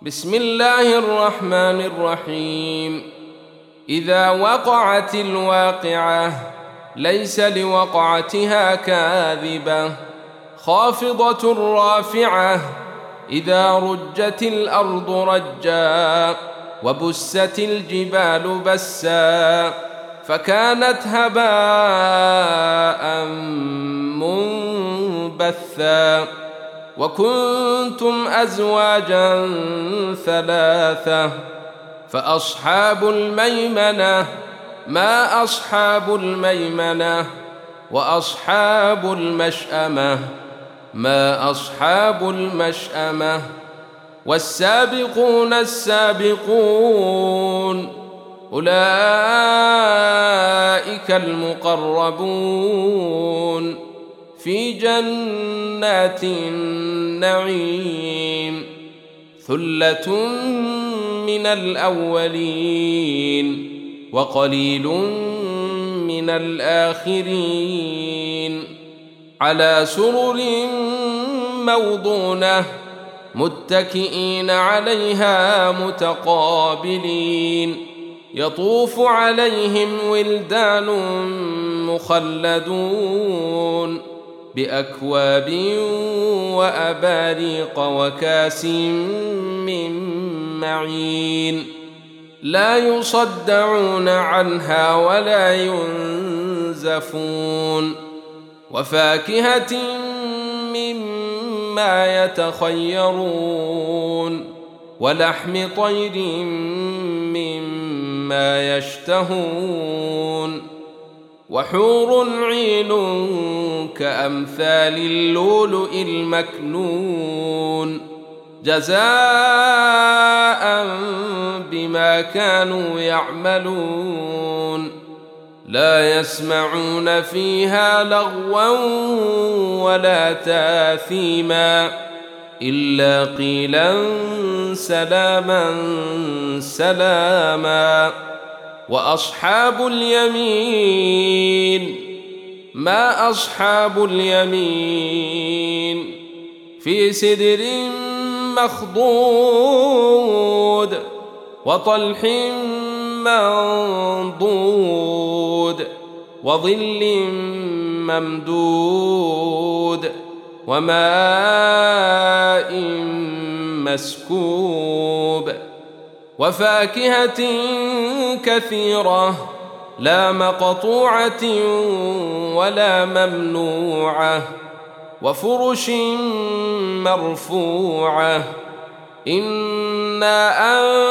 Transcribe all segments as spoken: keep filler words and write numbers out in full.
بسم الله الرحمن الرحيم. إذا وقعت الواقعة ليس لوقعتها كاذبة خافضة رافعة إذا رجت الأرض رجا وبست الجبال بسا فكانت هباء منبثا وكنتم أزواجا ثلاثة فأصحاب الميمنة ما أصحاب الميمنة وأصحاب المشأمة ما أصحاب المشأمة والسابقون السابقون أولئك المقربون في جنات النعيم ثلة من الأولين وقليل من الآخرين على سرر موضونة متكئين عليها متقابلين يطوف عليهم ولدان مخلدون بأكواب وأباريق وكاس من معين لا يصدعون عنها ولا ينزفون وفاكهة مما يتخيرون ولحم طير مما يشتهون وحور عين كأمثال اللؤلؤ المكنون جزاء بما كانوا يعملون لا يسمعون فيها لغوا ولا تاثيما إلا قيلا سلاما سلاما وأصحاب اليمين ما أصحاب اليمين في سدر مخضود وطلح منضود وظل ممدود وماء مسكوب وفاكهة كثيرة لا مقطوعة ولا ممنوعة وفرش مرفوعة إنا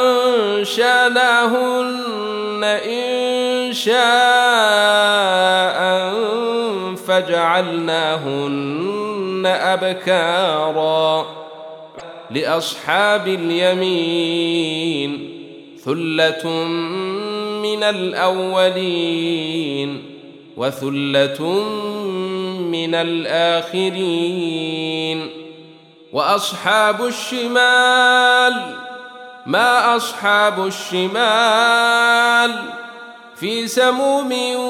أنشأناهن إنشاء فجعلناهن أبكارا لأصحاب اليمين ثلة من الأولين وثلة من الآخرين وأصحاب الشمال ما أصحاب الشمال في سموم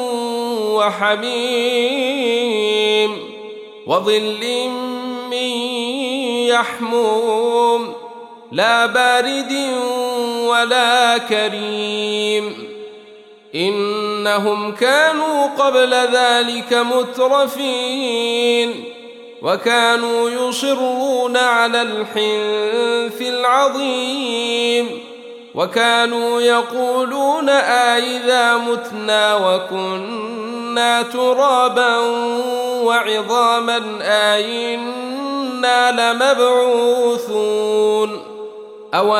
وحميم وظل من يحموم لا بارد ولا كريم إنهم كانوا قبل ذلك مترفين وكانوا يصرون على الحنث العظيم وكانوا يقولون أإذا متنا وكنا ترابا وعظاما أإنا لمبعوثون أو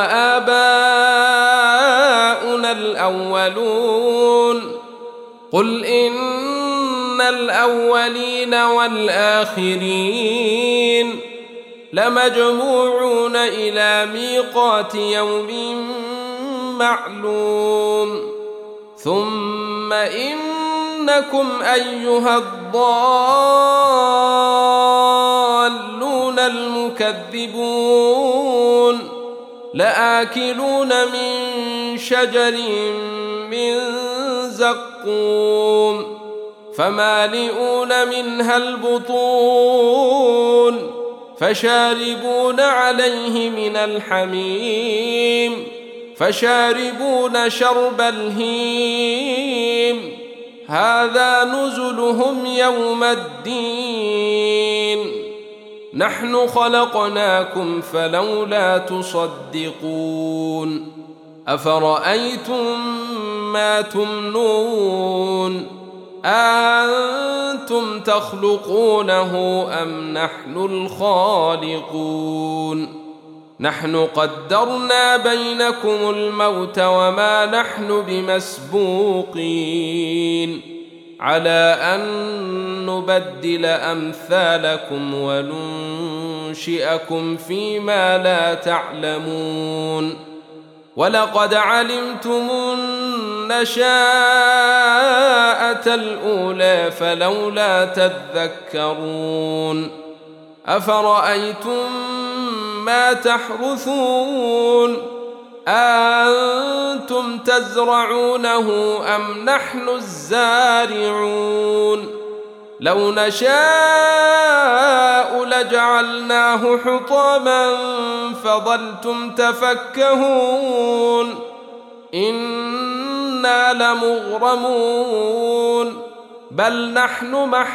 آباؤنا الأولون قل إن الأولين والآخرين لمجموعون إلى ميقات يوم معلوم ثم إنكم أيها الضالون المكذبون لآكلون من شجر من زقوم فمالئون منها البطون فشاربون عليه من الحميم فشاربون شرب الهيم هذا نزلهم يوم الدين نحن خلقناكم فلولا تصدقون أفرأيتم ما تمنون أنتم تخلقونه أم نحن الخالقون نحن قدرنا بينكم الموت وما نحن بمسبوقين على أن نبدل أمثالكم وننشئكم فيما لا تعلمون ولقد علمتم النشاءة الأولى فلولا تذكرون أفرأيتم ما تحرثون أنتم تزرعونه أم نحن الزارعون لو نشاء لجعلناه حطاما فظلتم تفكهون إنا لمغرمون بل نحن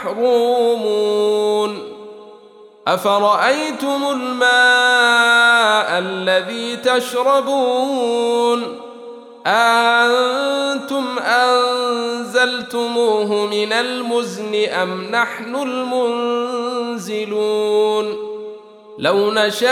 محرومون أفرأيتم الماء الذي تشربون أنتم أنزلتموه من المزن أم نحن المنزلون لو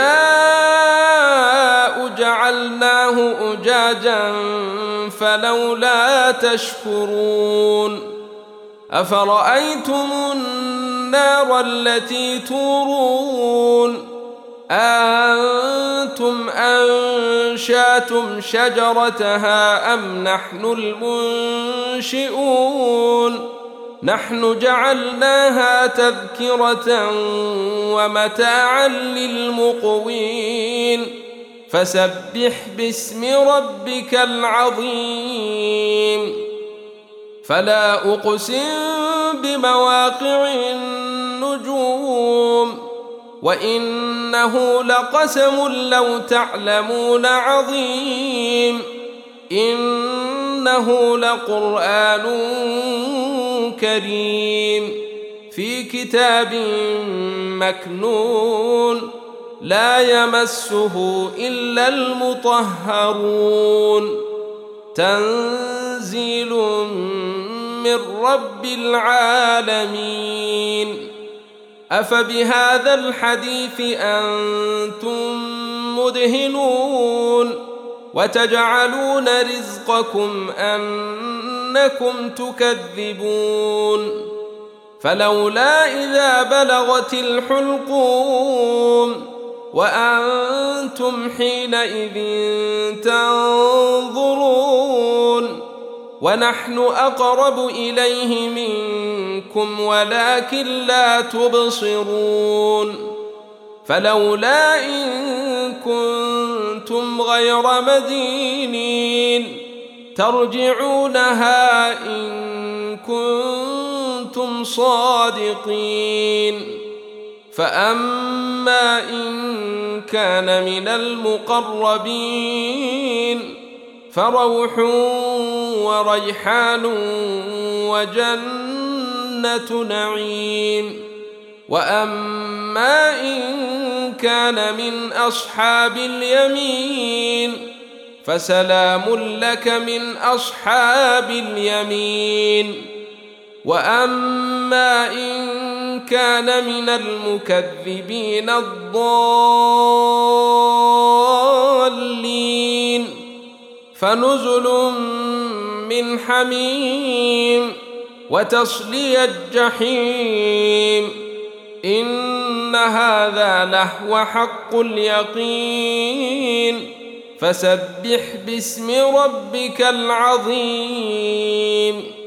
نشاء جعلناه أجاجا فلولا تشكرون أفرأيتم النار التي تورون أنتم أنشأتم شجرتها أم نحن المنشئون نحن جعلناها تذكرة ومتاعا للمقوين فسبح باسم ربك العظيم فلا أقسم بمواقع النجوم وإنه لقسم لو تعلمون عظيم إنه لقرآن كريم في كتاب مكنون لا يمسه إلا المطهرون تنزيل من رب العالمين أفبهذا الحديث أنتم مدهنون وتجعلون رزقكم أنكم تكذبون فلولا إذا بلغت الحلقوم وأنتم حينئذ تنظرون ونحن أقرب إليه منكم ولكن لا تبصرون فلولا إن كنتم غير مدينين ترجعونها إن كنتم صادقين فأما إن كان من المقربين فروح وريحان وجنة نعيم وأما إن كان من أصحاب اليمين فسلام لك من أصحاب اليمين وأما إن كان من المكذبين الضالين فنزل من حميم وتصلية الجحيم إن هذا لهو حق اليقين فسبح باسم ربك العظيم